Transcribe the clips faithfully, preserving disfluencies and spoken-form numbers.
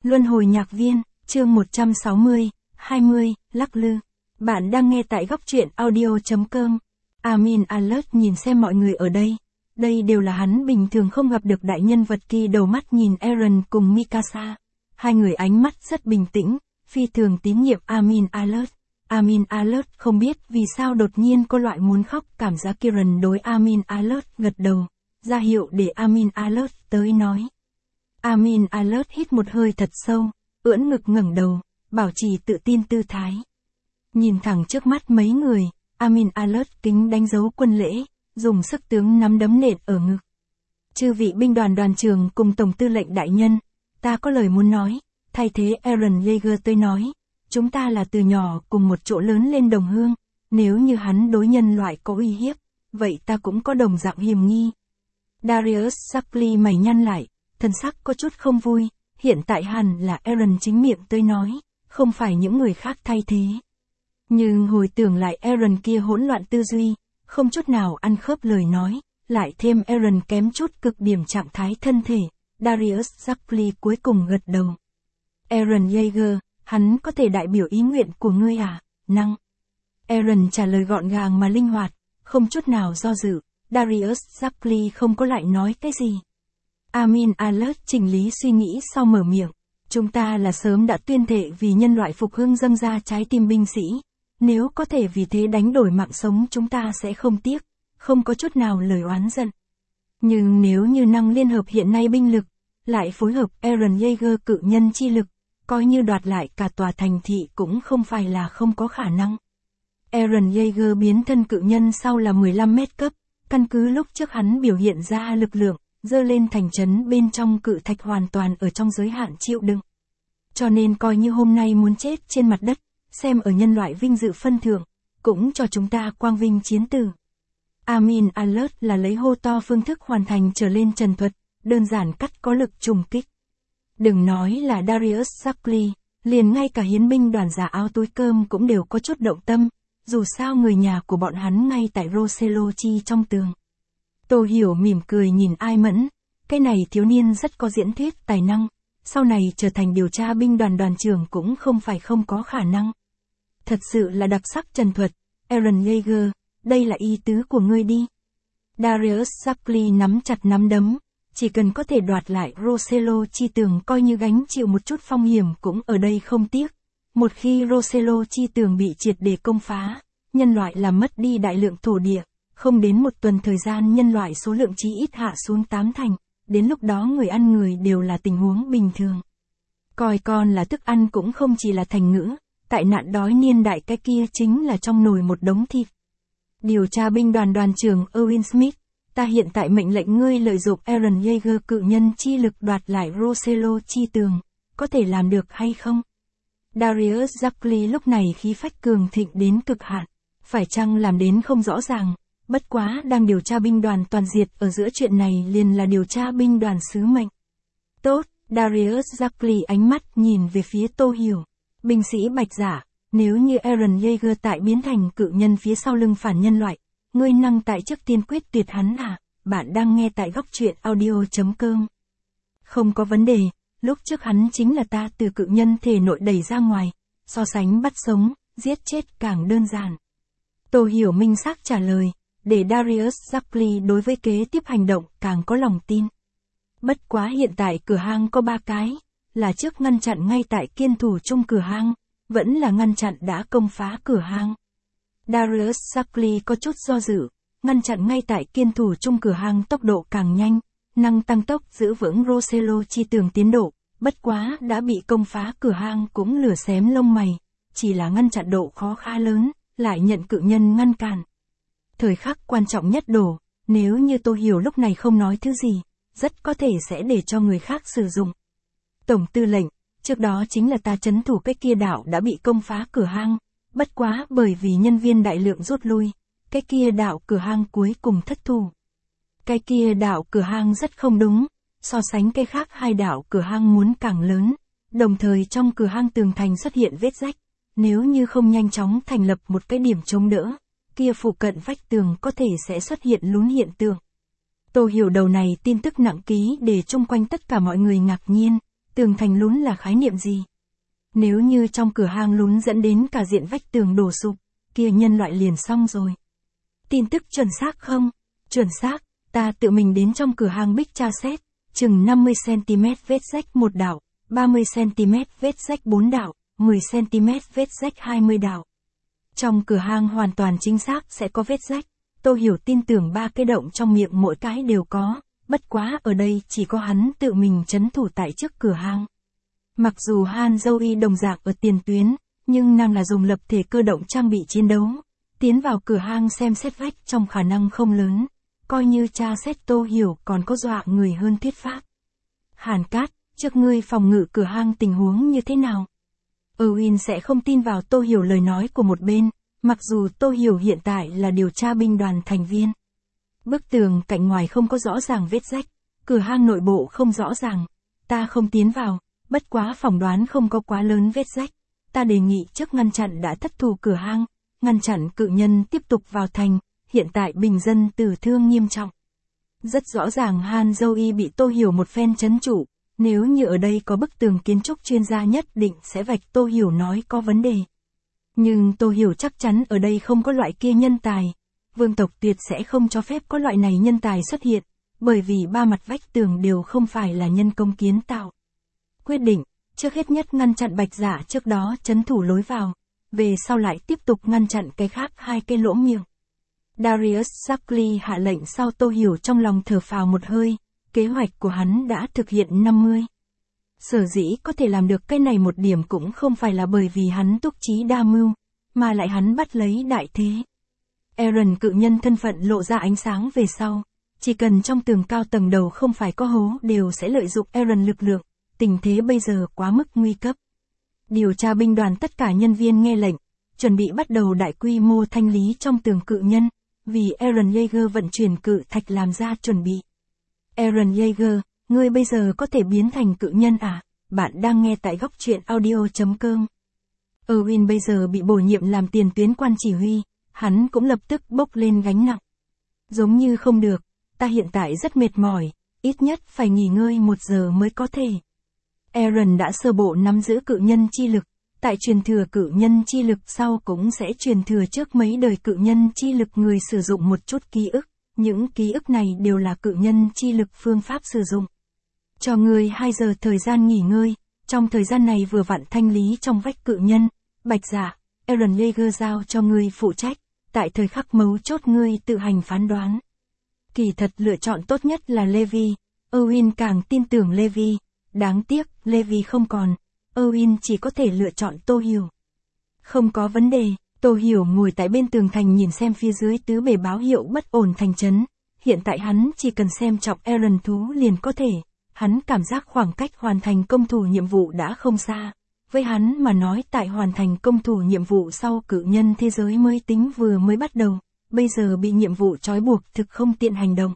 Luân hồi nhạc viên, chương một trăm sáu mươi, hai mươi, lắc lư. Bạn đang nghe tại góc truyện audio chấm com. Amin Alert nhìn xem mọi người ở đây. Đây đều là hắn bình thường không gặp được đại nhân vật kỳ đầu mắt nhìn Eren cùng Mikasa. Hai người ánh mắt rất bình tĩnh, phi thường tín nhiệm Amin Alert. Amin Alert không biết vì sao đột nhiên có loại muốn khóc cảm giác. Kiran đối Amin Alert gật đầu, ra hiệu để Amin Alert tới nói. Amin Alert hít một hơi thật sâu, ưỡn ngực ngẩng đầu, bảo trì tự tin tư thái. Nhìn thẳng trước mắt mấy người, Amin Alert kính đánh dấu quân lễ, dùng sức tướng nắm đấm nện ở ngực. Chư vị binh đoàn đoàn trưởng cùng tổng tư lệnh đại nhân, ta có lời muốn nói, thay thế Eren Yeager tới nói, chúng ta là từ nhỏ cùng một chỗ lớn lên đồng hương, nếu như hắn đối nhân loại có uy hiếp, vậy ta cũng có đồng dạng hiềm nghi. Darius Suckley mày nhăn lại, thân sắc có chút không vui, hiện tại hẳn là Eren chính miệng tới nói, không phải những người khác thay thế. Nhưng hồi tưởng lại Eren kia hỗn loạn tư duy, không chút nào ăn khớp lời nói, lại thêm Eren kém chút cực điểm trạng thái thân thể, Darius Suckley cuối cùng gật đầu. Eren Yeager, hắn có thể đại biểu ý nguyện của ngươi à, năng. Eren trả lời gọn gàng mà linh hoạt, không chút nào do dự, Darius Suckley không có lại nói cái gì. Amin Alert chỉnh lý suy nghĩ sau mở miệng, chúng ta là sớm đã tuyên thệ vì nhân loại phục hưng dâng ra trái tim binh sĩ, nếu có thể vì thế đánh đổi mạng sống chúng ta sẽ không tiếc, không có chút nào lời oán giận. Nhưng nếu như năng liên hợp hiện nay binh lực, lại phối hợp Eren Yeager cự nhân chi lực, coi như đoạt lại cả tòa thành thị cũng không phải là không có khả năng. Eren Yeager biến thân cự nhân sau là mười lăm mét cấp, căn cứ lúc trước hắn biểu hiện ra lực lượng, dơ lên thành trấn bên trong cự thạch hoàn toàn ở trong giới hạn chịu đựng. Cho nên coi như hôm nay muốn chết trên mặt đất, xem ở nhân loại vinh dự phân thưởng, cũng cho chúng ta quang vinh chiến tử. Amin Alert là lấy hô to phương thức hoàn thành trở lên trần thuật, đơn giản cắt có lực trùng kích. Đừng nói là Darius Suckley, liền ngay cả hiến binh đoàn giả áo túi cơm cũng đều có chút động tâm, dù sao người nhà của bọn hắn ngay tại Rosello Chi trong tường. Tô Hiểu mỉm cười nhìn Ai Mẫn, cái này thiếu niên rất có diễn thuyết tài năng, sau này trở thành điều tra binh đoàn đoàn trưởng cũng không phải không có khả năng. Thật sự là đặc sắc trần thuật, Eren Yeager, đây là ý tứ của ngươi đi. Darius Suckley nắm chặt nắm đấm, chỉ cần có thể đoạt lại Rosello Chi tường coi như gánh chịu một chút phong hiểm cũng ở đây không tiếc. Một khi Rosello Chi tường bị triệt để công phá, nhân loại làm mất đi đại lượng thổ địa. Không đến một tuần thời gian nhân loại số lượng chí ít hạ xuống tám thành, đến lúc đó người ăn người đều là tình huống bình thường. Coi con là thức ăn cũng không chỉ là thành ngữ, tại nạn đói niên đại cái kia chính là trong nồi một đống thịt. Điều tra binh đoàn đoàn trưởng Erwin Smith, ta hiện tại mệnh lệnh ngươi lợi dụng Eren Yeager cự nhân chi lực đoạt lại Rosello Chi tường, có thể làm được hay không? Darius Suckley lúc này khí phách cường thịnh đến cực hạn, phải chăng làm đến không rõ ràng. Bất quá đang điều tra binh đoàn toàn diệt ở giữa chuyện này liền là điều tra binh đoàn sứ mệnh. Tốt, Darius Suckley ánh mắt nhìn về phía Tô Hiểu. Binh sĩ bạch giả, nếu như Eren Yeager tại biến thành cự nhân phía sau lưng phản nhân loại, ngươi năng tại trước tiên quyết tuyệt hắn à, bạn đang nghe tại góc truyện audio chấm com. Không có vấn đề, lúc trước hắn chính là ta từ cự nhân thể nội đẩy ra ngoài, so sánh bắt sống, giết chết càng đơn giản. Tô Hiểu minh xác trả lời, để Darius Suckley đối với kế tiếp hành động càng có lòng tin. Bất quá hiện tại cửa hang có ba cái, là trước ngăn chặn ngay tại kiên thủ chung cửa hang, vẫn là ngăn chặn đã công phá cửa hang. Darius Suckley có chút do dự, ngăn chặn ngay tại kiên thủ chung cửa hang tốc độ càng nhanh, năng tăng tốc giữ vững Rosello Chi tường tiến độ, bất quá đã bị công phá cửa hang cũng lửa xém lông mày, chỉ là ngăn chặn độ khó khá lớn, lại nhận cự nhân ngăn cản. Thời khắc quan trọng nhất đổ, nếu như Tô Hiểu lúc này không nói thứ gì, rất có thể sẽ để cho người khác sử dụng. Tổng tư lệnh, trước đó chính là ta trấn thủ cái kia đảo đã bị công phá cửa hang, bất quá bởi vì nhân viên đại lượng rút lui, cái kia đảo cửa hang cuối cùng thất thủ. Cái kia đảo cửa hang rất không đúng, so sánh cái khác hai đảo cửa hang muốn càng lớn, đồng thời trong cửa hang tường thành xuất hiện vết rách, nếu như không nhanh chóng thành lập một cái điểm chống đỡ, kia phụ cận vách tường có thể sẽ xuất hiện lún hiện tượng. Tô Hiểu đầu này tin tức nặng ký để chung quanh tất cả mọi người ngạc nhiên, tường thành lún là khái niệm gì? Nếu như trong cửa hang lún dẫn đến cả diện vách tường đổ sụp, kia nhân loại liền xong rồi. Tin tức chuẩn xác không? Chuẩn xác, ta tự mình đến trong cửa hang Bích tra xét, chừng năm mươi xăng-ti-mét vết rách một đạo, ba mươi xăng-ti-mét vết rách bốn đạo, mười xăng-ti-mét vết rách hai mươi đạo. Trong cửa hang hoàn toàn chính xác sẽ có vết rách, Tô Hiểu tin tưởng ba cái động trong miệng mỗi cái đều có, bất quá ở đây chỉ có hắn tự mình trấn thủ tại trước cửa hang. Mặc dù Han Zoe đồng dạng ở tiền tuyến, nhưng nàng là dùng lập thể cơ động trang bị chiến đấu, tiến vào cửa hang xem xét vách trong khả năng không lớn, coi như tra xét Tô Hiểu còn có dọa người hơn thuyết pháp. Hàn Cát, trước ngươi phòng ngự cửa hang tình huống như thế nào? Owen sẽ không tin vào Tô Hiểu lời nói của một bên, mặc dù Tô Hiểu hiện tại là điều tra binh đoàn thành viên. Bức tường cạnh ngoài không có rõ ràng vết rách, cửa hang nội bộ không rõ ràng, ta không tiến vào, bất quá phỏng đoán không có quá lớn vết rách, ta đề nghị trước ngăn chặn đã thất thủ cửa hang, ngăn chặn cự nhân tiếp tục vào thành, hiện tại bình dân tử thương nghiêm trọng. Rất rõ ràng Han Zoe bị Tô Hiểu một phen trấn trụ, nếu như ở đây có bức tường kiến trúc chuyên gia nhất định sẽ vạch Tô Hiểu nói có vấn đề. Nhưng Tô Hiểu chắc chắn ở đây không có loại kia nhân tài, vương tộc tuyệt sẽ không cho phép có loại này nhân tài xuất hiện, bởi vì ba mặt vách tường đều không phải là nhân công kiến tạo. Quyết định, trước hết nhất ngăn chặn Bạch Dạ trước đó trấn thủ lối vào, về sau lại tiếp tục ngăn chặn cái khác hai cái lỗ miệng. Darius Shackley hạ lệnh sau Tô Hiểu trong lòng thở phào một hơi, kế hoạch của hắn đã thực hiện năm mươi. Sở dĩ có thể làm được cái này một điểm cũng không phải là bởi vì hắn túc trí đa mưu, mà lại hắn bắt lấy đại thế. Aaron cự nhân thân phận lộ ra ánh sáng về sau, chỉ cần trong tường cao tầng đầu không phải có hố đều sẽ lợi dụng Aaron lực lượng, tình thế bây giờ quá mức nguy cấp. Điều tra binh đoàn tất cả nhân viên nghe lệnh, chuẩn bị bắt đầu đại quy mô thanh lý trong tường cự nhân, vì Aaron Yeager vận chuyển cự thạch làm ra chuẩn bị. Aaron Yeager, ngươi bây giờ có thể biến thành cự nhân à? Bạn đang nghe tại góc truyện audio chấm com. Owen bây giờ bị bổ nhiệm làm tiền tuyến quan chỉ huy, hắn cũng lập tức bốc lên gánh nặng. Giống như không được, ta hiện tại rất mệt mỏi, ít nhất phải nghỉ ngơi một giờ mới có thể. Aaron đã sơ bộ nắm giữ cự nhân chi lực, tại truyền thừa cự nhân chi lực sau cũng sẽ truyền thừa trước mấy đời cự nhân chi lực người sử dụng một chút ký ức, những ký ức này đều là cự nhân chi lực phương pháp sử dụng. Cho ngươi hai giờ thời gian nghỉ ngơi, trong thời gian này vừa vặn thanh lý trong vách cự nhân, Bạch Dạ, Aaron Yeager giao cho ngươi phụ trách, tại thời khắc mấu chốt ngươi tự hành phán đoán. Kỳ thật lựa chọn tốt nhất là Levi, Owen càng tin tưởng Levi, đáng tiếc Levi không còn, Owen chỉ có thể lựa chọn Tô Hiểu. Không có vấn đề, Tô Hiểu ngồi tại bên tường thành nhìn xem phía dưới tứ bề báo hiệu bất ổn thành trấn, hiện tại hắn chỉ cần xem trọng Aaron thú liền có thể, hắn cảm giác khoảng cách hoàn thành công thủ nhiệm vụ đã không xa. Với hắn mà nói tại hoàn thành công thủ nhiệm vụ sau cự nhân thế giới mới tính vừa mới bắt đầu, bây giờ bị nhiệm vụ trói buộc thực không tiện hành động.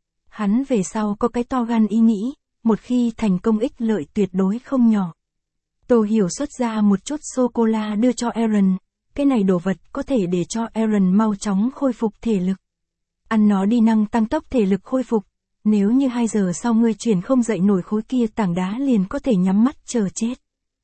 Hắn về sau có cái to gan ý nghĩ, một khi thành công ích lợi tuyệt đối không nhỏ. Tô Hiểu xuất ra một chút sô-cô-la đưa cho Aaron, cái này đồ vật có thể để cho Aaron mau chóng khôi phục thể lực. Ăn nó đi năng tăng tốc thể lực khôi phục, nếu như hai giờ sau ngươi chuyển không dậy nổi khối kia tảng đá liền có thể nhắm mắt chờ chết.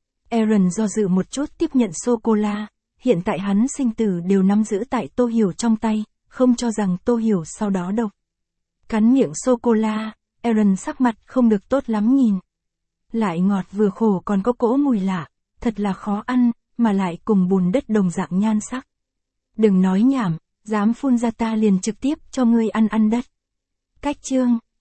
Aaron do dự một chút tiếp nhận sô-cô-la, hiện tại hắn sinh tử đều nắm giữ tại Tô Hiểu trong tay, không cho rằng Tô Hiểu sau đó độc. Cắn miệng sô-cô-la, Aaron sắc mặt không được tốt lắm nhìn. Lại ngọt vừa khổ còn có cỗ mùi lạ, thật là khó ăn, mà lại cùng bùn đất đồng dạng nhan sắc. Đừng nói nhảm, dám phun ra ta liền trực tiếp cho ngươi ăn ăn đất. Cách chương